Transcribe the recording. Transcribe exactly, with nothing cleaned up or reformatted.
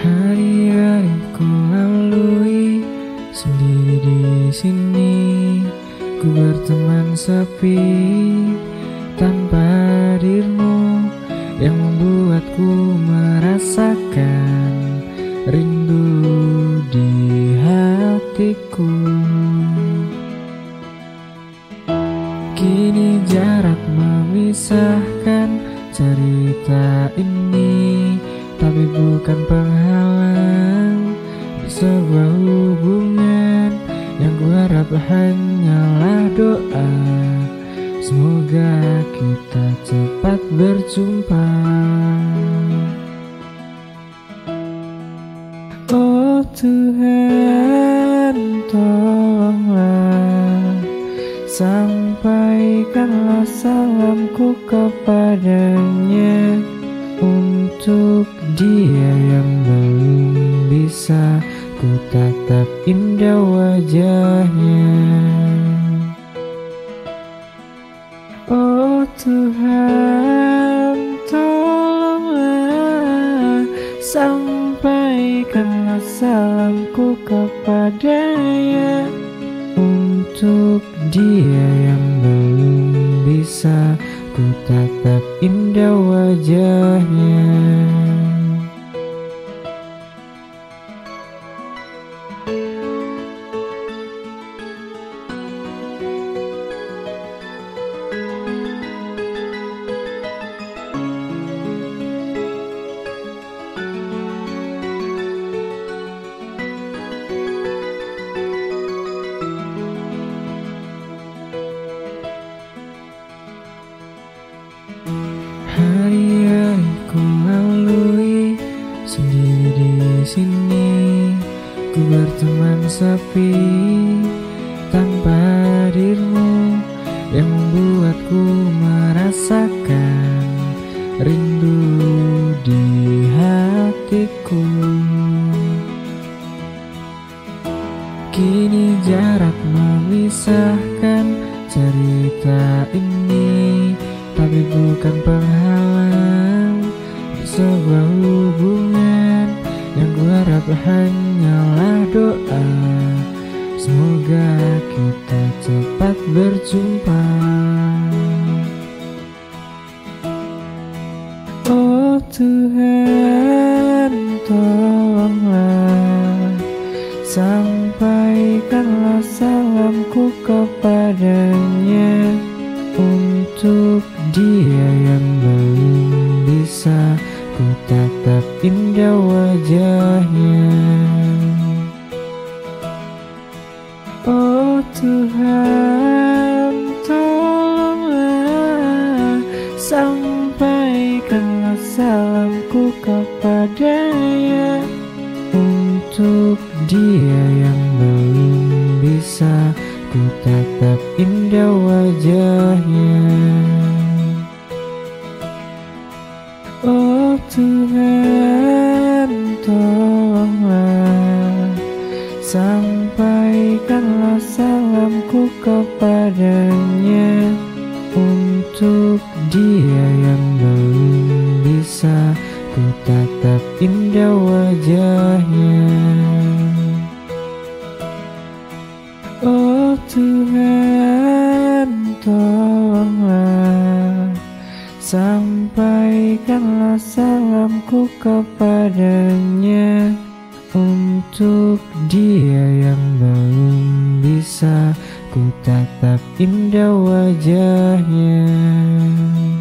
Hari-hari ku lalui sendiri di sini, ku berteman sepi tanpa hadirmu yang membuatku merasakan rindu di hatiku. Kini jarak memisahkan cerita ini, tapi bukan penghalang di sebuah hubungan yang kuharap hanyalah doa. Semoga kita cepat berjumpa. Oh Tuhan, tolonglah sampaikanlah salamku kepadanya, untuk dia yang belum bisa ku tatap indah wajahnya. Oh Tuhan, tolonglah sampaikanlah salamku kepadanya, untuk dia yang belum bisa ku tatap indah wajahnya. Hari-hari ku lalui sendiri di sini, ku berteman sepi tanpa hadirmu yang membuatku merasakan rindu di hatiku. Kini jarak memisahkan cerita ini, tapi bukan penghalang di sebuah hubungan yang kuharap hanyalah doa. Semoga kita cepat berjumpa. Oh Tuhan, tolonglah sampaikanlah salamku kepadanya, untuk dia yang belum bisa ku tatap indah wajahnya. Oh Tuhan, tolonglah sampaikanlah salamku kepadanya, untuk dia yang belum bisa ku tatap indah wajahnya. Oh Tuhan, tolonglah sampaikanlah salamku kepadanya, untuk dia yang belum bisa ku tatap indah wajahnya. Oh Tuhan, tolonglah sampaikanlah salamku kepadanya, untuk dia yang belum bisa ku tatap indah wajahnya.